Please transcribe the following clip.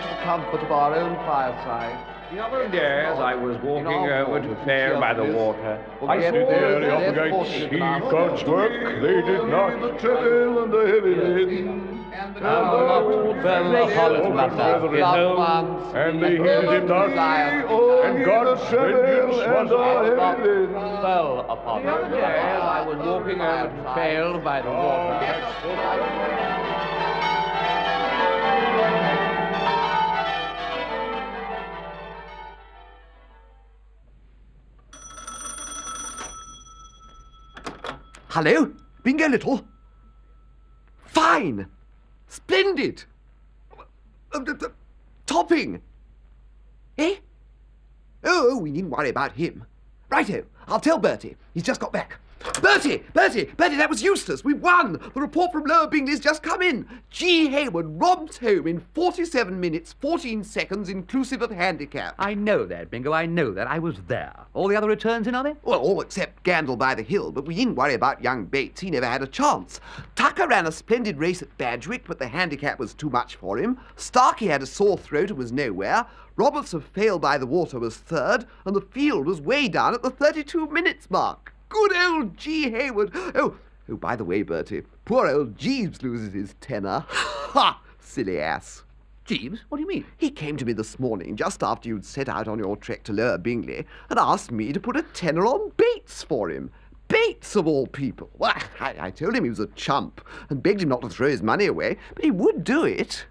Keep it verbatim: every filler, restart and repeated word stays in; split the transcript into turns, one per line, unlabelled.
to the comfort of our own fireside.
The other days I was walking over to Fair by the water.
I
saw
there
the
up against
see God's work, they did not.
The treble and the heavy lead.
And
and they heeded him not, and God's vengeance was upon them.
Fell upon
The other days I was walking over to Fair by the water.
Hello? Bingo Little? Fine! Splendid! Uh, uh, uh, topping! Eh? Oh, oh, we needn't worry about him. Righto, I'll tell Bertie. He's just got back. Bertie! Bertie! Bertie, that was useless! We won! The report from Lower Bingley's just come in. G. Hayward romped home in forty-seven minutes, fourteen seconds, inclusive of handicap.
I know that, Bingo, I know that. I was there. All the other returns in, are they?
Well, all except Gandle by the Hill, but we needn't worry about young Bates. He never had a chance. Tucker ran a splendid race at Badgwick, but the handicap was too much for him. Starkey had a sore throat and was nowhere. Roberts of Fail by the Water was third, and the field was way down at the thirty-two minutes mark. Good old G. Hayward. Oh, oh, by the way, Bertie, poor old Jeeves loses his tenner. Ha! Silly ass.
Jeeves? What do you mean?
He came to me this morning, just after you'd set out on your trek to Lower Bingley, and asked me to put a tenner on Bates for him. Bates, of all people. Well, I, I told him he was a chump, and begged him not to throw his money away, but he would do it.